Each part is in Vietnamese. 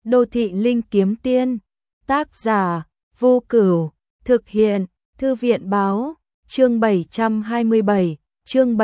Đô thị linh kiếm tiên, tác giả Vô Cửu, thực hiện Thư viện báo, chương 727, chương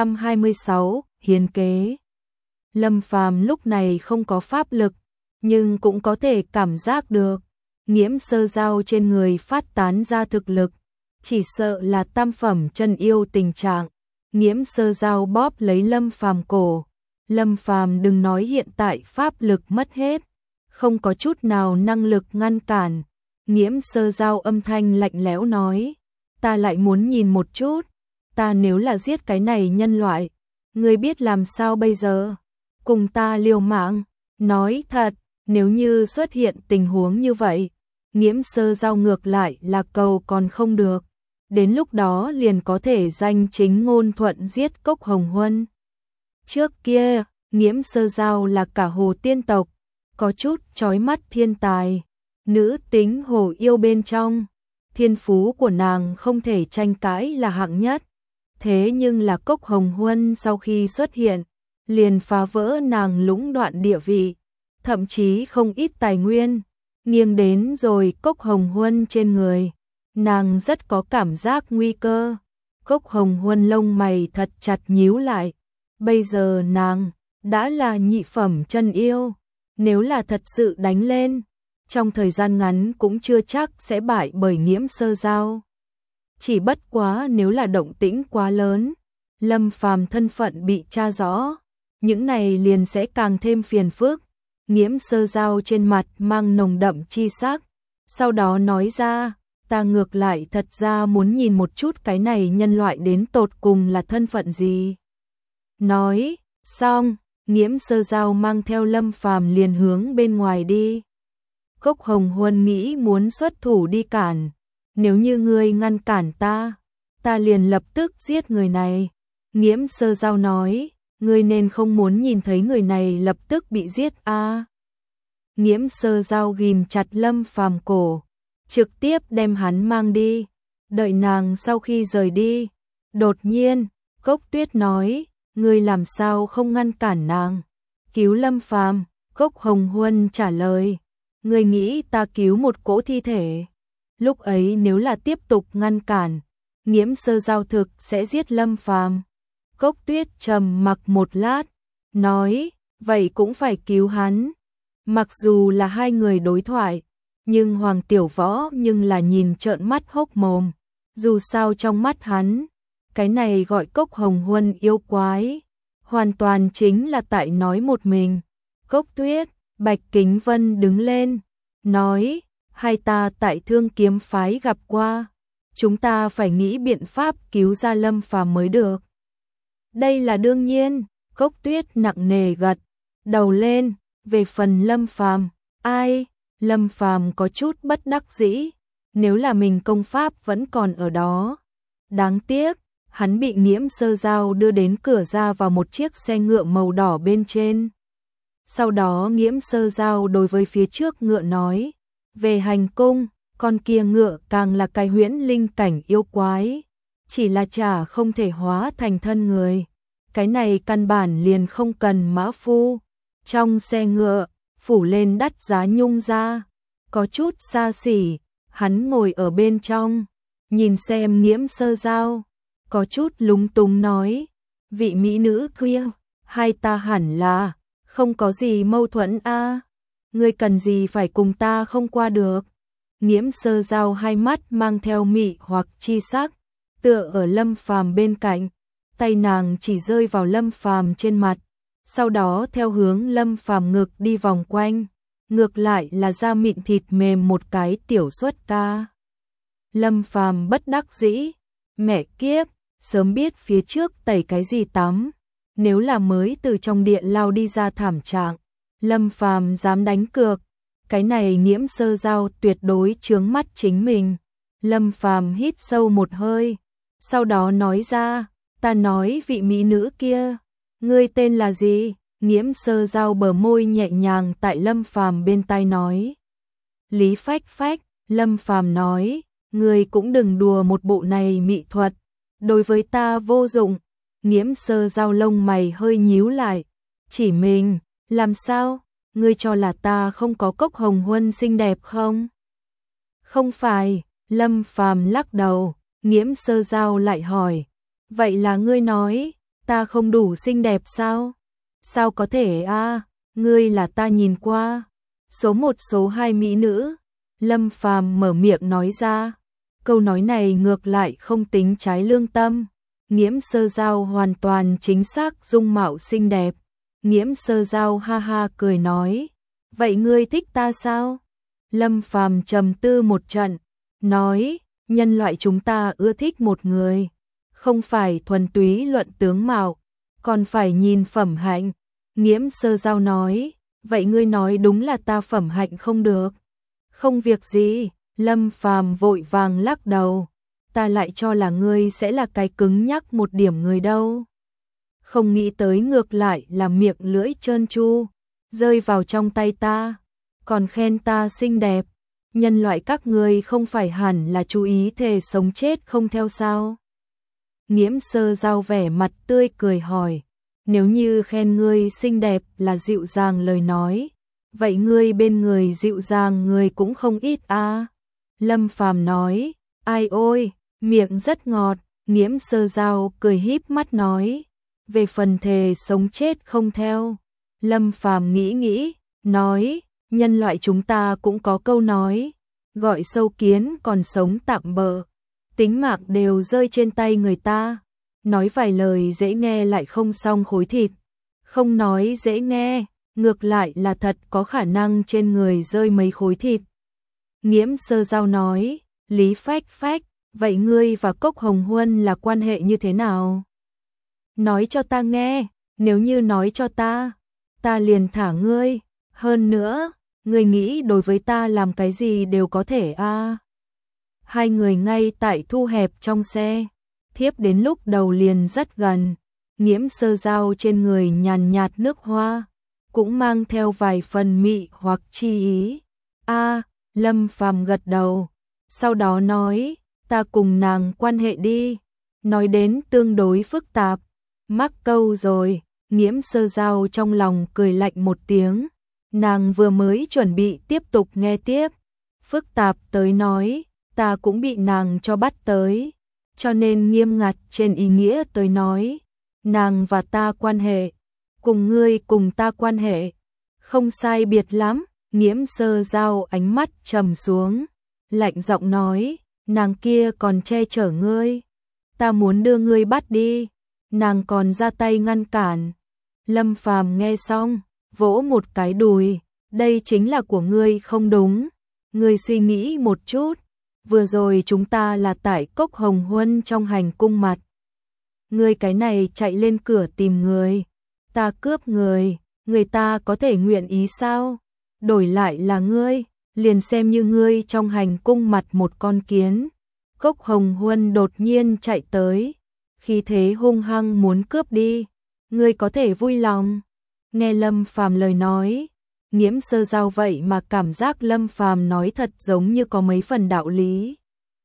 726, hiến kế. Lâm Phàm lúc này không có pháp lực, nhưng cũng có thể cảm giác được Nghiễm Sơ Giao trên người phát tán ra thực lực, chỉ sợ là tam phẩm chân yêu tình trạng. Nghiễm Sơ Giao bóp lấy Lâm Phàm cổ. Lâm Phàm đừng nói hiện tại pháp lực mất hết, không có chút nào năng lực ngăn cản. Nghiễm Sơ Giao âm thanh lạnh lẽo nói, ta lại muốn nhìn một chút, ta nếu là giết cái này nhân loại, ngươi biết làm sao bây giờ? Cùng ta liều mạng, nói thật, nếu như xuất hiện tình huống như vậy, Nghiễm Sơ Giao ngược lại là cầu còn không được, đến lúc đó liền có thể danh chính ngôn thuận giết Cốc Hồng Huân. Trước kia, Nghiễm Sơ Giao là cả Hồ Tiên tộc, có chút chói mắt thiên tài, nữ tính hồ yêu bên trong, thiên phú của nàng không thể tranh cãi là hạng nhất. Thế nhưng là Cốc Hồng Huân sau khi xuất hiện, liền phá vỡ nàng lũng đoạn địa vị, thậm chí không ít tài nguyên, nghiêng đến rồi Cốc Hồng Huân trên người. Nàng rất có cảm giác nguy cơ. Cốc Hồng Huân lông mày thật chặt nhíu lại. Bây giờ nàng đã là nhị phẩm chân yêu, nếu là thật sự đánh lên, trong thời gian ngắn cũng chưa chắc sẽ bại bởi Nghiễm Sơ Giao. Chỉ bất quá nếu là động tĩnh quá lớn, Lâm Phàm thân phận bị tra rõ, những này liền sẽ càng thêm phiền phức. Nghiễm Sơ Giao trên mặt mang nồng đậm chi sắc, sau đó nói ra, ta ngược lại thật ra muốn nhìn một chút cái này nhân loại đến tột cùng là thân phận gì. Nói xong, Nghiễm Sơ Giao mang theo Lâm Phàm liền hướng bên ngoài đi. Cốc Hồng Huân nghĩ muốn xuất thủ đi cản, nếu như ngươi ngăn cản ta liền lập tức giết người này. Nghiễm Sơ Giao nói, ngươi nên không muốn nhìn thấy người này lập tức bị giết a. Nghiễm Sơ Giao ghim chặt Lâm Phàm cổ, trực tiếp đem hắn mang đi. Đợi nàng sau khi rời đi, đột nhiên, Cốc Tuyết nói, ngươi làm sao không ngăn cản nàng? Cứu Lâm Phàm. Cốc Hồng Huân trả lời, ngươi nghĩ ta cứu một cỗ thi thể? Lúc ấy nếu là tiếp tục ngăn cản, Nghiễm Sơ Giao thực sẽ giết Lâm Phàm. Cốc Tuyết trầm mặc một lát, nói, vậy cũng phải cứu hắn. Mặc dù là hai người đối thoại, nhưng Hoàng Tiểu Võ nhưng là nhìn trợn mắt hốc mồm. Dù sao trong mắt hắn, cái này gọi Cốc Hồng Huân yêu quái, hoàn toàn chính là tại nói một mình. Cốc Tuyết, Bạch Kính Vân đứng lên, nói, hai ta tại Thương Kiếm phái gặp qua, chúng ta phải nghĩ biện pháp cứu ra Lâm Phàm mới được. Đây là đương nhiên. Cốc Tuyết nặng nề gật đầu lên. Về phần Lâm Phàm, ai? Lâm Phàm có chút bất đắc dĩ, nếu là mình công pháp vẫn còn ở đó. Đáng tiếc, hắn bị Nghiễm Sơ Giao đưa đến cửa ra vào một chiếc xe ngựa màu đỏ bên trên. Sau đó Nghiễm Sơ Giao đối với phía trước ngựa nói, về hành cung, con kia ngựa càng là cái huyễn linh cảnh yêu quái, chỉ là chả không thể hóa thành thân người. Cái này căn bản liền không cần mã phu. Trong xe ngựa, phủ lên đắt giá nhung ra, có chút xa xỉ, hắn ngồi ở bên trong, nhìn xem Nghiễm Sơ Giao, có chút lúng túng nói, vị mỹ nữ kia, hai ta hẳn là không có gì mâu thuẫn a, ngươi cần gì phải cùng ta không qua được. Nghiễm Sơ Giao hai mắt mang theo mị hoặc chi sắc, tựa ở Lâm Phàm bên cạnh, tay nàng chỉ rơi vào Lâm Phàm trên mặt, sau đó theo hướng Lâm Phàm ngực đi vòng quanh, ngược lại là da mịn thịt mềm một cái tiểu xuất ca. Lâm Phàm bất đắc dĩ, mẹ kiếp, sớm biết phía trước tẩy cái gì tắm, nếu là mới từ trong địa lao đi ra thảm trạng, Lâm Phàm dám đánh cược, cái này Nghiễm Sơ Giao tuyệt đối chướng mắt chính mình. Lâm Phàm hít sâu một hơi, sau đó nói ra, ta nói vị mỹ nữ kia, ngươi tên là gì? Nghiễm Sơ Giao bờ môi nhẹ nhàng tại Lâm Phàm bên tai nói. Lý Phách Phách. Lâm Phàm nói, ngươi cũng đừng đùa một bộ này mị thuật, đối với ta vô dụng. Nghiễm Sơ Giao lông mày hơi nhíu lại, chỉ mình, làm sao? ngươi cho là ta không có Cốc Hồng Huân xinh đẹp không? Không phải, Lâm Phàm lắc đầu, Nghiễm Sơ Giao lại hỏi, vậy là ngươi nói, ta không đủ xinh đẹp sao? Sao có thể a? Ngươi là ta nhìn qua, số 1 số 2 mỹ nữ. Lâm Phàm mở miệng nói ra, câu nói này ngược lại không tính trái lương tâm. Nghiễm Sơ Giao hoàn toàn chính xác dung mạo xinh đẹp. Nghiễm Sơ Giao ha ha cười nói, vậy ngươi thích ta sao? Lâm Phàm trầm tư một trận, nói, nhân loại chúng ta ưa thích một người, không phải thuần túy luận tướng mạo, còn phải nhìn phẩm hạnh. Nghiễm Sơ Giao nói, vậy ngươi nói đúng là ta phẩm hạnh không được. Không việc gì, Lâm Phàm vội vàng lắc đầu, ta lại cho là ngươi sẽ là cái cứng nhắc một điểm người đâu. Không nghĩ tới ngược lại là miệng lưỡi trơn tru, rơi vào trong tay ta, còn khen ta xinh đẹp. Nhân loại các ngươi không phải hẳn là chú ý thề sống chết không theo sao? Nghiễm Sơ Giao vẻ mặt tươi cười hỏi, nếu như khen ngươi xinh đẹp là dịu dàng lời nói, vậy ngươi bên người dịu dàng người cũng không ít a. Lâm Phàm nói, ai ôi, miệng rất ngọt. Nghiễm Sơ Giao cười híp mắt nói, về phần thề sống chết không theo. Lâm Phàm nghĩ nghĩ, nói, nhân loại chúng ta cũng có câu nói, gọi sâu kiến còn sống tạm bợ, tính mạng đều rơi trên tay người ta. Nói vài lời dễ nghe lại không xong khối thịt, không nói dễ nghe, ngược lại là thật có khả năng trên người rơi mấy khối thịt. Nghiễm Sơ Giao nói, Lý Phách Phách, vậy ngươi và Cốc Hồng Huân là quan hệ như thế nào? Nói cho ta nghe, nếu như nói cho ta liền thả ngươi, hơn nữa, ngươi nghĩ đối với ta làm cái gì đều có thể a. Hai người ngay tại thu hẹp trong xe, thiếp đến lúc đầu liền rất gần. Nghiễm Sơ Giao trên người nhàn nhạt nước hoa, cũng mang theo vài phần mị hoặc chi ý. A, Lâm Phàm gật đầu, sau đó nói, ta cùng nàng quan hệ đi. Nói đến tương đối phức tạp, mắc câu rồi. Nghiễm Sơ Giao trong lòng cười lạnh một tiếng, nàng vừa mới chuẩn bị tiếp tục nghe tiếp, phức tạp tới nói, ta cũng bị nàng cho bắt tới, cho nên nghiêm ngặt trên ý nghĩa tới nói, nàng và ta quan hệ, cùng ngươi cùng ta quan hệ, không sai biệt lắm. Nghiễm Sơ Giao ánh mắt trầm xuống, lạnh giọng nói, nàng kia còn che chở ngươi, ta muốn đưa ngươi bắt đi, nàng còn ra tay ngăn cản. Lâm Phàm nghe xong, vỗ một cái đùi, đây chính là của ngươi không đúng, ngươi suy nghĩ một chút, vừa rồi chúng ta là tại Cốc Hồng Huân trong hành cung mặt. Ngươi cái này chạy lên cửa tìm người, ta cướp người, người ta có thể nguyện ý sao? Đổi lại là ngươi, liền xem như ngươi trong hành cung mặt một con kiến. Cốc Hồng Huân đột nhiên chạy tới, khí thế hung hăng muốn cướp đi, ngươi có thể vui lòng? Nghe Lâm Phàm lời nói, Nghiễm Sơ Giao vậy mà cảm giác Lâm Phàm nói thật giống như có mấy phần đạo lý.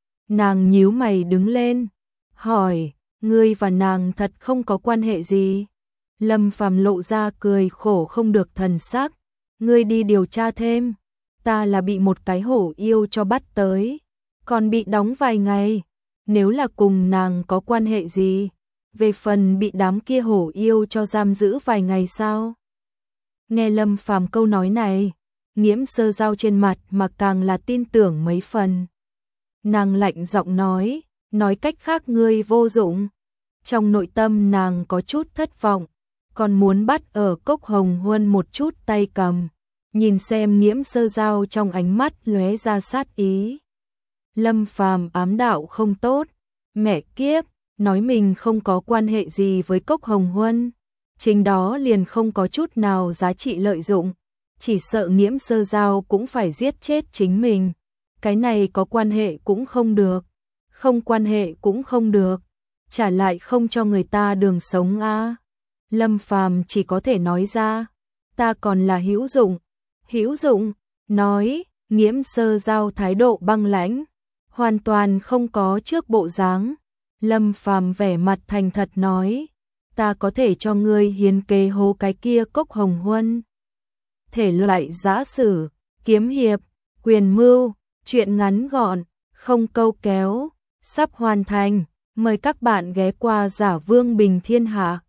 Nàng nhíu mày đứng lên, hỏi, ngươi và nàng thật không có quan hệ gì? Lâm Phàm lộ ra cười khổ không được thần sắc, ngươi đi điều tra thêm, ta là bị một cái hổ yêu cho bắt tới, còn bị đóng vài ngày, nếu là cùng nàng có quan hệ gì, về phần bị đám kia hổ yêu cho giam giữ vài ngày sao? Nghe Lâm Phàm câu nói này, Nghiễm Sơ Giao trên mặt mà càng là tin tưởng mấy phần. Nàng lạnh giọng nói cách khác ngươi vô dụng. Trong nội tâm nàng có chút thất vọng, còn muốn bắt ở Cốc Hồng Huân một chút tay cầm, nhìn xem Nghiễm Sơ Giao trong ánh mắt lóe ra sát ý. Lâm Phàm ám đạo không tốt, mẹ kiếp, nói mình không có quan hệ gì với Cốc Hồng Huân, chính đó liền không có chút nào giá trị lợi dụng, chỉ sợ Nghiễm Sơ Giao cũng phải giết chết chính mình. Cái này có quan hệ cũng không được, không quan hệ cũng không được, trả lại không cho người ta đường sống a. Lâm Phàm chỉ có thể nói ra, ta còn là hữu dụng. Hữu dụng? Nói, Nghiễm Sơ Giao thái độ băng lãnh, hoàn toàn không có trước bộ dáng. Lâm Phàm vẻ mặt thành thật nói, ta có thể cho ngươi hiến kế hố cái kia Cốc Hồng Huân. thể loại giã sử, kiếm hiệp, quyền mưu, truyện ngắn gọn, không câu kéo, sắp hoàn thành. Mời các bạn ghé qua Giả Vương Bình Thiên Hạ.